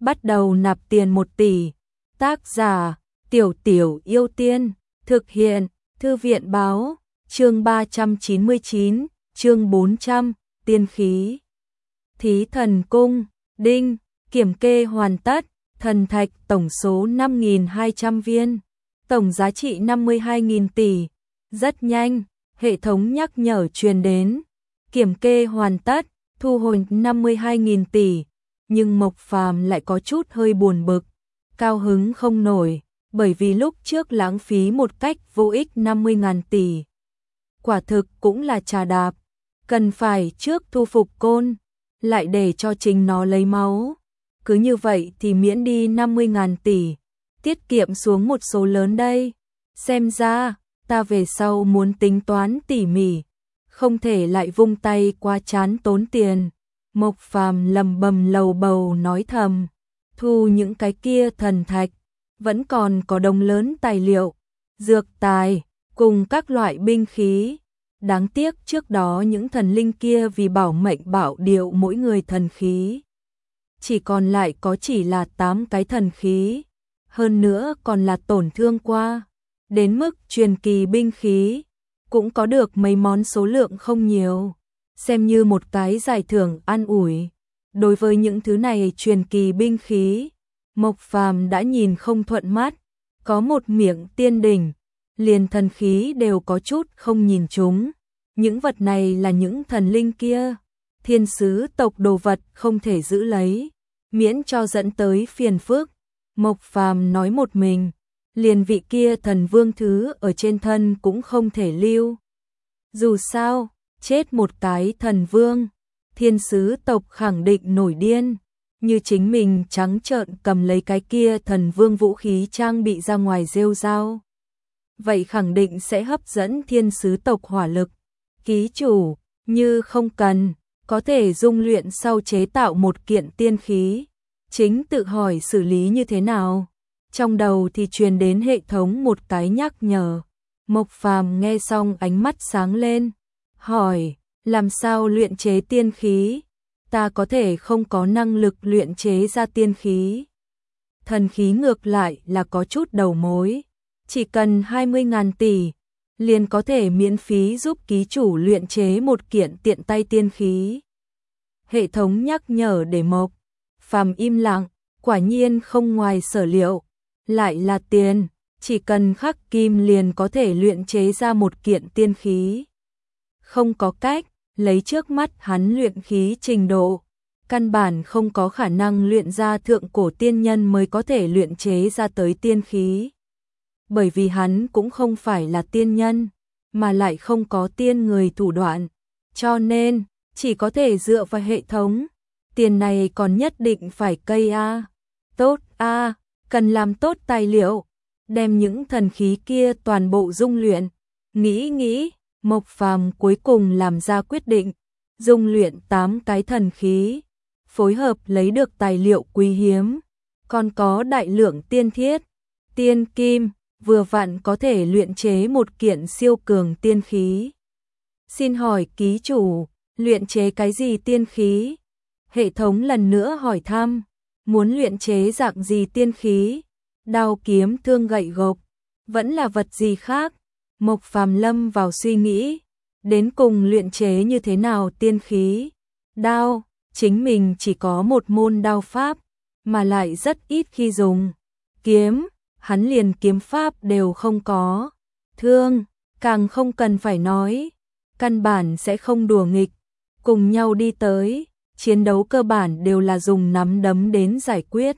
bắt đầu nạp tiền 1 tỷ. Tác giả: Tiểu Tiểu Yêu Tiên, thực hiện: Thư viện báo, chương 399, chương 400, tiên khí. Thí thần cung, đinh, kiểm kê hoàn tất, thần thạch tổng số 5.200 viên, tổng giá trị 52.000 tỷ. Rất nhanh, hệ thống nhắc nhở truyền đến, kiểm kê hoàn tất, thu hồi 52.000 tỷ, nhưng Mộc Phàm lại có chút hơi buồn bực, cao hứng không nổi, bởi vì lúc trước lãng phí một cách vô ích 50.000 tỷ. Quả thực cũng là trà đạp, cần phải trước thu phục côn, lại để cho chính nó lấy máu. Cứ như vậy thì miễn đi 50.000 tỷ, tiết kiệm xuống một số lớn đây. Xem ra, ta về sau muốn tính toán tỉ mỉ, không thể lại vung tay qua chán tốn tiền. Mộc Phàm lầm bầm lầu bầu nói thầm, thu những cái kia thần thạch, vẫn còn có đồng lớn tài liệu, dược tài, cùng các loại binh khí. Đáng tiếc trước đó những thần linh kia vì bảo mệnh bảo điệu mỗi người thần khí. Chỉ còn lại có chỉ là 8 cái thần khí, hơn nữa còn là tổn thương qua. Đến mức truyền kỳ binh khí, cũng có được mấy món số lượng không nhiều, xem như một cái giải thưởng an ủi. Đối với những thứ này truyền kỳ binh khí, Mộc Phàm đã nhìn không thuận mắt, có một miệng tiên đỉnh, liền thần khí đều có chút không nhìn chúng. Những vật này là những thần linh kia, thiên sứ tộc đồ vật không thể giữ lấy, miễn cho dẫn tới phiền phức. Mộc Phàm nói một mình, liền vị kia thần vương thứ ở trên thân cũng không thể lưu. Dù sao, chết một cái thần vương, thiên sứ tộc khẳng định nổi điên, như chính mình trắng trợn cầm lấy cái kia thần vương vũ khí trang bị ra ngoài rêu rao. Vậy khẳng định sẽ hấp dẫn thiên sứ tộc hỏa lực. Ký chủ, như không cần, có thể dung luyện sau chế tạo một kiện tiên khí. Chính tự hỏi xử lý như thế nào? Trong đầu thì truyền đến hệ thống một cái nhắc nhở. Mộc Phàm nghe xong ánh mắt sáng lên, hỏi, làm sao luyện chế tiên khí? Ta có thể không có năng lực luyện chế ra tiên khí. Thần khí ngược lại là có chút đầu mối, chỉ cần 20.000 tỷ, liền có thể miễn phí giúp ký chủ luyện chế một kiện tiện tay tiên khí. Hệ thống nhắc nhở để Mộc Phàm im lặng, quả nhiên không ngoài sở liệu, lại là tiền, chỉ cần khắc kim liền có thể luyện chế ra một kiện tiên khí. Không có cách, lấy trước mắt hắn luyện khí trình độ, căn bản không có khả năng luyện ra thượng cổ tiên nhân mới có thể luyện chế ra tới tiên khí. Bởi vì hắn cũng không phải là tiên nhân, mà lại không có tiên người thủ đoạn, cho nên chỉ có thể dựa vào hệ thống. Tiền này còn nhất định phải cây a. Tốt a, cần làm tốt tài liệu, đem những thần khí kia toàn bộ dung luyện. Nghĩ, Mộc Phàm cuối cùng làm ra quyết định, dung luyện 8 cái thần khí, phối hợp lấy được tài liệu quý hiếm, còn có đại lượng tiên thiết, tiên kim, vừa vặn có thể luyện chế một kiện siêu cường tiên khí. Xin hỏi ký chủ, luyện chế cái gì tiên khí? Hệ thống lần nữa hỏi thăm, muốn luyện chế dạng gì tiên khí? Đao kiếm thương gậy gộc, vẫn là vật gì khác? Mộc Phàm lâm vào suy nghĩ, đến cùng luyện chế như thế nào tiên khí? Đao, chính mình chỉ có một môn đao pháp, mà lại rất ít khi dùng. Kiếm, hắn liền kiếm pháp đều không có. Thương, càng không cần phải nói, căn bản sẽ không đùa nghịch, cùng nhau đi tới, chiến đấu cơ bản đều là dùng nắm đấm đến giải quyết.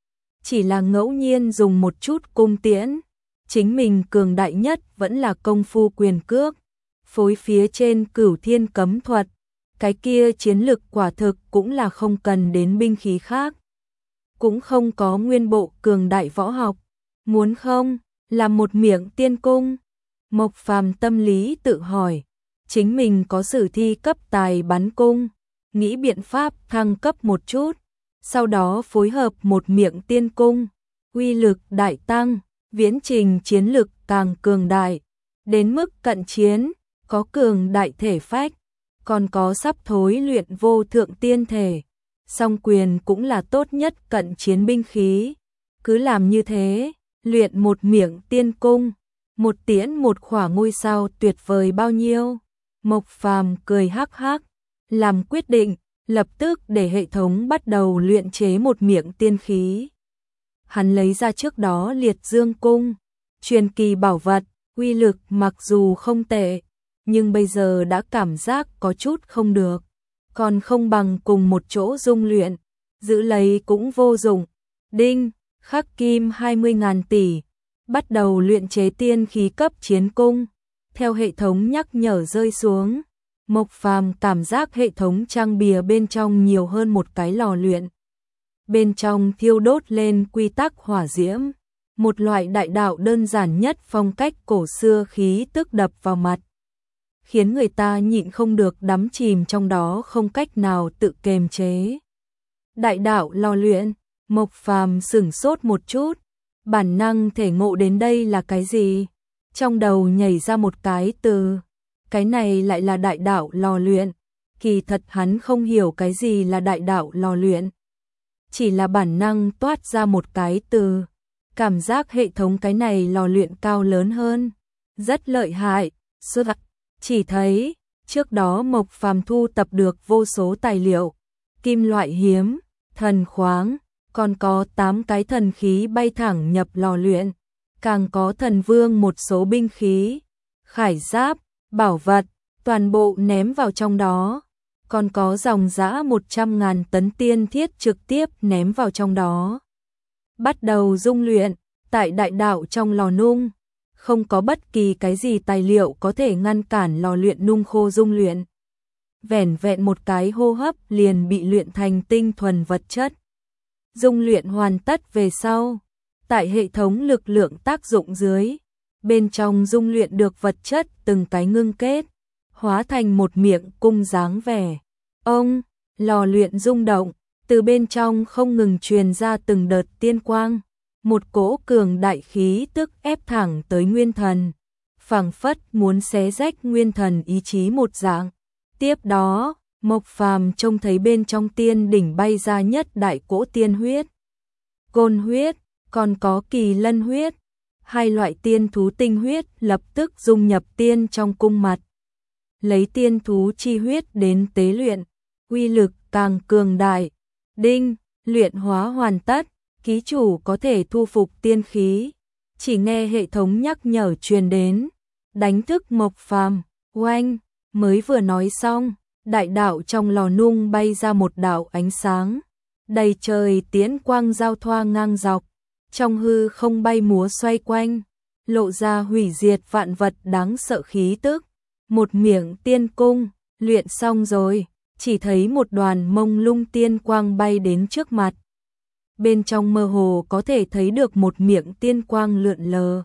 Chỉ là ngẫu nhiên dùng một chút cung tiễn, chính mình cường đại nhất vẫn là công phu quyền cước, phối phía trên Cửu Thiên cấm thuật, cái kia chiến lực quả thực cũng là không cần đến binh khí khác. Cũng không có nguyên bộ cường đại võ học, muốn không, làm một miệng tiên cung. Mộc Phàm tâm lý tự hỏi, chính mình có sử thi cấp tài bắn cung, nghĩ biện pháp thăng cấp một chút, sau đó phối hợp một miệng tiên cung, uy lực đại tăng, viễn trình chiến lực càng cường đại, đến mức cận chiến, có cường đại thể phách, còn có sắp thối luyện vô thượng tiên thể. song quyền cũng là tốt nhất cận chiến binh khí. Cứ làm như thế, luyện một miệng tiên cung, một tiễn một khỏa ngôi sao tuyệt vời bao nhiêu. Mộc Phàm cười hắc hắc, làm quyết định, lập tức để hệ thống bắt đầu luyện chế một miệng tiên khí. Hắn lấy ra trước đó Liệt Dương cung, truyền kỳ bảo vật, uy lực mặc dù không tệ, nhưng bây giờ đã cảm giác có chút không được, còn không bằng cùng một chỗ dung luyện, giữ lấy cũng vô dụng. Đinh, khắc kim 20.000 tỷ, bắt đầu luyện chế tiên khí cấp chiến cung. Theo hệ thống nhắc nhở rơi xuống, Mộc Phàm cảm giác hệ thống trang bìa bên trong nhiều hơn một cái lò luyện. Bên trong thiêu đốt lên quy tắc hỏa diễm, một loại đại đạo đơn giản nhất phong cách cổ xưa khí tức đập vào mặt, khiến người ta nhịn không được đắm chìm trong đó không cách nào tự kiềm chế. Đại đạo lò luyện, Mộc Phàm sửng sốt một chút, bản năng thể ngộ đến đây là cái gì? Trong đầu nhảy ra một cái từ, cái này lại là đại đạo lò luyện. Kỳ thật hắn không hiểu cái gì là đại đạo lò luyện, chỉ là bản năng toát ra một cái từ, cảm giác hệ thống cái này lò luyện cao lớn hơn, rất lợi hại. Chỉ thấy trước đó Mộc Phàm thu tập được vô số tài liệu, kim loại hiếm, thần khoáng, còn có 8 cái thần khí bay thẳng nhập lò luyện, càng có thần vương một số binh khí, khải giáp, bảo vật, toàn bộ ném vào trong đó, còn có dòng dã 100.000 tấn tiên thiết trực tiếp ném vào trong đó. Bắt đầu dung luyện, tại đại đạo trong lò nung, không có bất kỳ cái gì tài liệu có thể ngăn cản lò luyện nung khô dung luyện. Vẻn vẹn một cái hô hấp liền bị luyện thành tinh thuần vật chất. Dung luyện hoàn tất về sau, tại hệ thống lực lượng tác dụng dưới, bên trong dung luyện được vật chất từng cái ngưng kết, hóa thành một miệng cung dáng vẻ. Ông, lò luyện rung động, từ bên trong không ngừng truyền ra từng đợt tiên quang, một cỗ cường đại khí tức ép thẳng tới nguyên thần, phảng phất muốn xé rách nguyên thần ý chí một dạng. Tiếp đó, Mộc Phàm trông thấy bên trong tiên đỉnh bay ra nhất đại cỗ tiên huyết, côn huyết, còn có kỳ lân huyết, hai loại tiên thú tinh huyết lập tức dung nhập tiên trong cung mật. Lấy tiên thú chi huyết đến tế luyện, uy lực càng cường đại. Đinh, luyện hóa hoàn tất, ký chủ có thể thu phục tiên khí. Chỉ nghe hệ thống nhắc nhở truyền đến, đánh thức Mộc Phàm. Oanh, mới vừa nói xong, đại đạo trong lò nung bay ra một đạo ánh sáng, đầy trời tiễn quang giao thoa ngang dọc, trong hư không bay múa xoay quanh, lộ ra hủy diệt vạn vật đáng sợ khí tức. Một miệng tiên cung, luyện xong rồi, chỉ thấy một đoàn mông lung tiên quang bay đến trước mặt. Bên trong mơ hồ có thể thấy được một miệng tiên quang lượn lờ.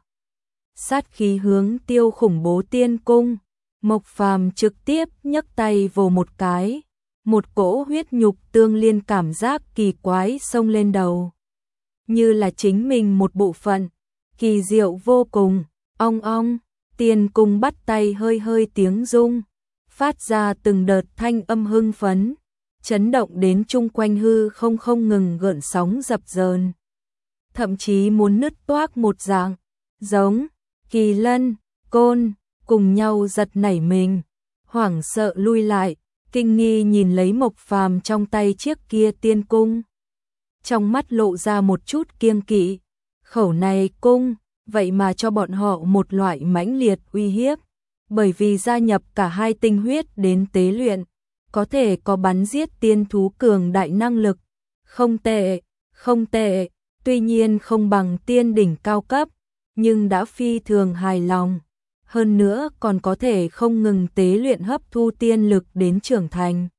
Sát khí hướng tiêu khủng bố tiên cung, Mộc Phàm trực tiếp nhấc tay vồ một cái, một cỗ huyết nhục tương liên cảm giác kỳ quái xông lên đầu. Như là chính mình một bộ phận, kỳ diệu vô cùng. Ong ong, tiên cung bắt tay hơi hơi tiếng rung, phát ra từng đợt thanh âm hưng phấn, chấn động đến chung quanh hư không ngừng gợn sóng dập dờn, thậm chí muốn nứt toác một dạng. Giống, kỳ lân, côn, cùng nhau giật nảy mình, hoảng sợ lui lại, kinh nghi nhìn lấy Mộc Phàm trong tay chiếc kia tiên cung. Trong mắt lộ ra một chút kiêng kỵ, khẩu này cung, vậy mà cho bọn họ một loại mãnh liệt uy hiếp, bởi vì gia nhập cả hai tinh huyết đến tế luyện, có thể có bắn giết tiên thú cường đại năng lực. Không tệ, không tệ, tuy nhiên không bằng tiên đỉnh cao cấp, nhưng đã phi thường hài lòng. Hơn nữa còn có thể không ngừng tế luyện hấp thu tiên lực đến trưởng thành.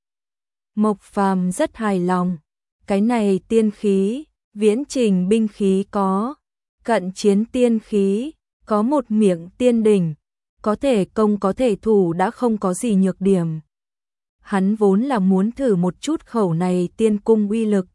Mộc Phàm rất hài lòng. Cái này tiên khí, viễn trình binh khí có, cận chiến tiên khí, có một miệng tiên đỉnh, có thể công có thể thủ đã không có gì nhược điểm. Hắn vốn là muốn thử một chút khẩu này tiên cung uy lực.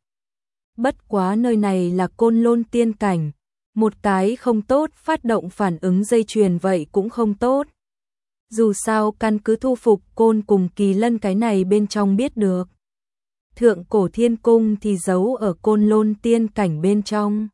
Bất quá nơi này là Côn Lôn tiên cảnh, một cái không tốt phát động phản ứng dây chuyền vậy cũng không tốt. Dù sao căn cứ thu phục côn cùng kỳ lân cái này bên trong biết được. Thượng cổ thiên cung thì giấu ở Côn Lôn tiên cảnh bên trong.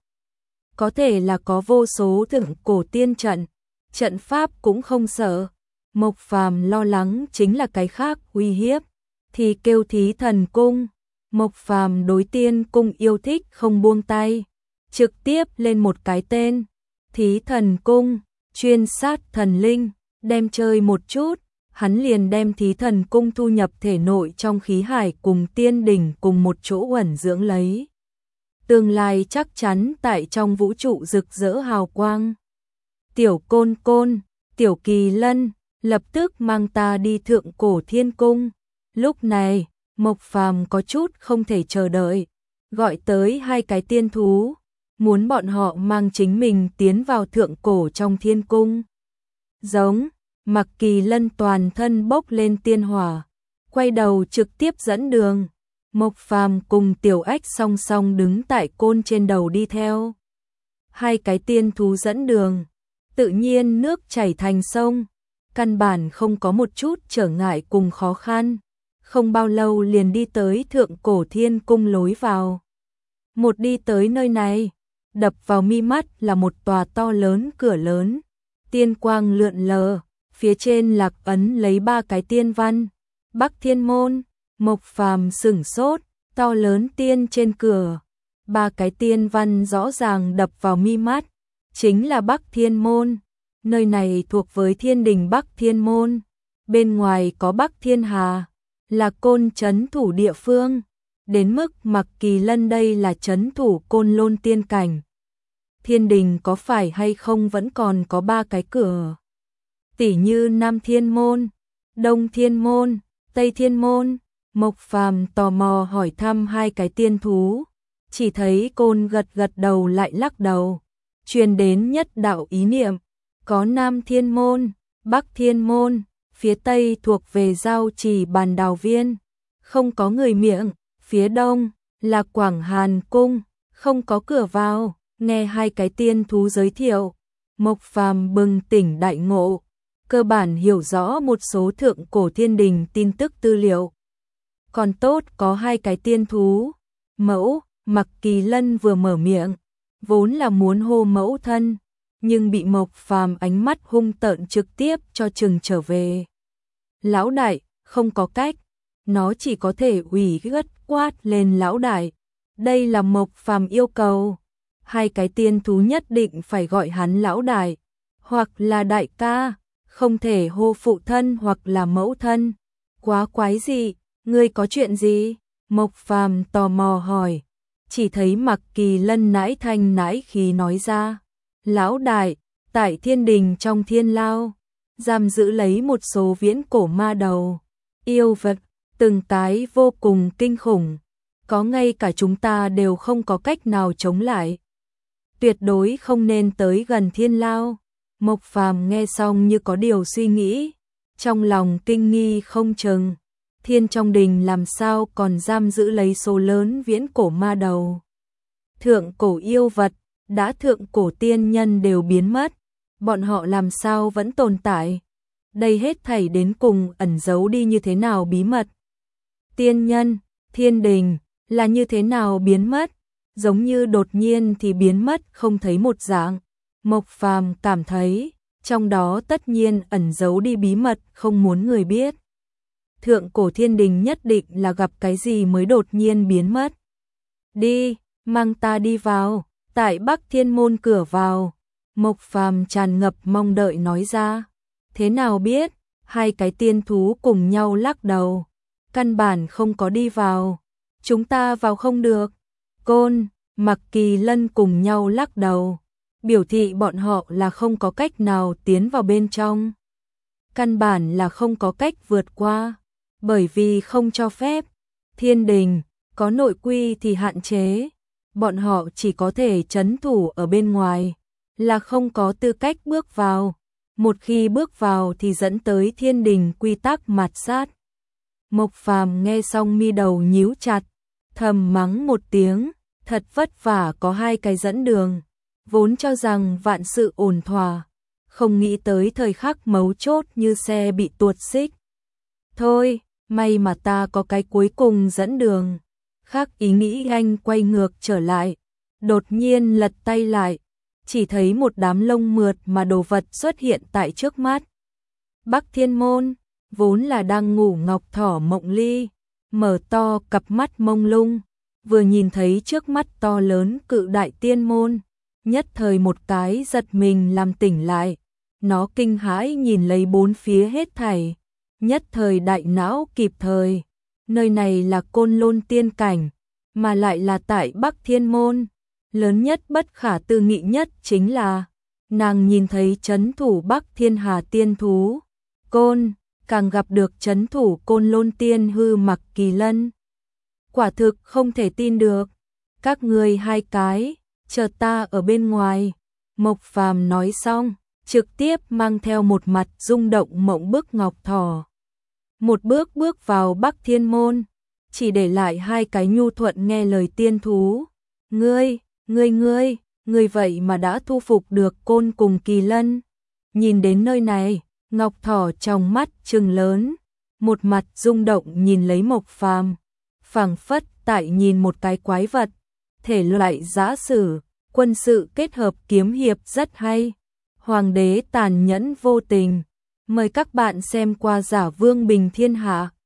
Có thể là có vô số thượng cổ tiên trận, trận pháp cũng không sợ. Mộc Phàm lo lắng chính là cái khác uy hiếp, thì kêu Thí Thần Cung. Mộc Phàm đối tiên cung yêu thích không buông tay, trực tiếp lên một cái tên, Thí Thần Cung, chuyên sát thần linh, đem chơi một chút, hắn liền đem Thí Thần Cung thu nhập thể nội trong khí hải cùng tiên đỉnh cùng một chỗ ẩn dưỡng lấy. Tương lai chắc chắn tại trong vũ trụ rực rỡ hào quang. Tiểu Côn Côn, Tiểu Kỳ Lân, lập tức mang ta đi thượng cổ thiên cung. Lúc này, Mộc Phàm có chút không thể chờ đợi, gọi tới hai cái tiên thú, muốn bọn họ mang chính mình tiến vào thượng cổ trong thiên cung. Giống, Mặc Kỳ Lân toàn thân bốc lên tiên hỏa, quay đầu trực tiếp dẫn đường. Mộc Phàm cùng Tiểu Ách song song đứng tại côn trên đầu đi theo. Hai cái tiên thú dẫn đường, tự nhiên nước chảy thành sông, căn bản không có một chút trở ngại cùng khó khăn. Không bao lâu liền đi tới thượng cổ thiên cung lối vào. Một đi tới nơi này, đập vào mi mắt là một tòa to lớn cửa lớn, tiên quang lượn lờ, phía trên lạc ấn lấy ba cái tiên văn. Bắc Thiên Môn. Mộc Phàm sửng sốt, to lớn tiên trên cửa, ba cái tiên văn rõ ràng đập vào mi mắt, chính là Bắc Thiên Môn. Nơi này thuộc với Thiên Đình Bắc Thiên Môn, bên ngoài có Bắc Thiên Hà, là côn trấn thủ địa phương, đến mức Mặc Kỳ Lân đây là trấn thủ Côn Lôn tiên cảnh. Thiên Đình có phải hay không vẫn còn có ba cái cửa, tỉ như Nam Thiên Môn, Đông Thiên Môn, Tây Thiên Môn. Mộc Phàm tò mò hỏi thăm hai cái tiên thú, chỉ thấy côn gật gật đầu lại lắc đầu, truyền đến nhất đạo ý niệm, có Nam Thiên Môn, Bắc Thiên Môn, phía Tây thuộc về Giao Trì Bàn Đào Viên, không có người miệng, phía Đông là Quảng Hàn Cung, không có cửa vào. Nghe hai cái tiên thú giới thiệu, Mộc Phàm bừng tỉnh đại ngộ, cơ bản hiểu rõ một số thượng cổ thiên đình tin tức tư liệu. Còn tốt có hai cái tiên thú, mẫu, Mặc Kỳ Lân vừa mở miệng, vốn là muốn hô mẫu thân, nhưng bị Mộc Phàm ánh mắt hung tợn trực tiếp cho chừng trở về. Lão đại, không có cách, nó chỉ có thể ủy gất quát lên lão đại, đây là Mộc Phàm yêu cầu. Hai cái tiên thú nhất định phải gọi hắn lão đại, hoặc là đại ca, không thể hô phụ thân hoặc là mẫu thân. Quá quái dị, ngươi có chuyện gì? Mộc Phàm tò mò hỏi, chỉ thấy Mặc Kỳ Lân nãi thanh nãi khí nói ra, lão đại, tại Thiên Đình trong thiên lao, giam giữ lấy một số viễn cổ ma đầu, yêu vật, từng cái vô cùng kinh khủng, có ngay cả chúng ta đều không có cách nào chống lại. Tuyệt đối không nên tới gần thiên lao. Mộc Phàm nghe xong như có điều suy nghĩ, trong lòng kinh nghi không chừng, thiên trong đình làm sao còn giam giữ lấy số lớn viễn cổ ma đầu. Thượng cổ yêu vật, đã thượng cổ tiên nhân đều biến mất, bọn họ làm sao vẫn tồn tại? Đây hết thảy đến cùng ẩn giấu đi như thế nào bí mật? Tiên nhân, thiên đình, là như thế nào biến mất? Giống như đột nhiên thì biến mất không thấy một dạng. Mộc Phàm cảm thấy, trong đó tất nhiên ẩn giấu đi bí mật không muốn người biết. Thượng cổ thiên đình nhất định là gặp cái gì mới đột nhiên biến mất. Đi, mang ta đi vào, tại Bắc Thiên Môn cửa vào. Mộc Phàm tràn ngập mong đợi nói ra. Thế nào biết? Hai cái tiên thú cùng nhau lắc đầu. Căn bản không có đi vào. Chúng ta vào không được. Côn, Mặc Kỳ Lân cùng nhau lắc đầu, biểu thị bọn họ là không có cách nào tiến vào bên trong. Căn bản là không có cách vượt qua, bởi vì không cho phép. Thiên đình, có nội quy thì hạn chế, bọn họ chỉ có thể trấn thủ ở bên ngoài, là không có tư cách bước vào. Một khi bước vào thì dẫn tới thiên đình quy tắc mạt sát. Mộc Phàm nghe xong mi đầu nhíu chặt, thầm mắng một tiếng. Thật vất vả có hai cái dẫn đường, vốn cho rằng vạn sự ổn thỏa, không nghĩ tới thời khắc mấu chốt như xe bị tuột xích. Thôi, may mà ta có cái cuối cùng dẫn đường, khác ý nghĩ anh quay ngược trở lại, đột nhiên lật tay lại, chỉ thấy một đám lông mượt mà đồ vật xuất hiện tại trước mắt. Bắc Thiên Môn, vốn là đang ngủ Ngọc Thỏ Mộng Ly, mở to cặp mắt mông lung, vừa nhìn thấy trước mắt to lớn cự đại tiên môn, nhất thời một cái giật mình làm tỉnh lại. Nó kinh hãi nhìn lấy bốn phía hết thảy, nhất thời đại não kịp thời. Nơi này là Côn Lôn tiên cảnh, mà lại là tại Bắc Thiên Môn. Lớn nhất bất khả tư nghị nhất chính là nàng nhìn thấy trấn thủ Bắc Thiên Hà tiên thú Côn, càng gặp được trấn thủ Côn Lôn tiên hư Mặc Kỳ Lân. Quả thực không thể tin được. Các ngươi hai cái, chờ ta ở bên ngoài. Mộc Phàm nói xong, trực tiếp mang theo một mặt rung động mộng bức Ngọc Thỏ. Một bước bước vào Bắc Thiên Môn, chỉ để lại hai cái nhu thuận nghe lời tiên thú. Ngươi vậy mà đã thu phục được Côn cùng Kỳ Lân. Nhìn đến nơi này, Ngọc Thỏ trong mắt trừng lớn, một mặt rung động nhìn lấy Mộc Phàm, phảng phất tại nhìn một cái quái vật. Thể loại giã sử, quân sự kết hợp kiếm hiệp rất hay. Hoàng đế tàn nhẫn vô tình. Mời các bạn xem qua Giả Vương Bình Thiên Hạ.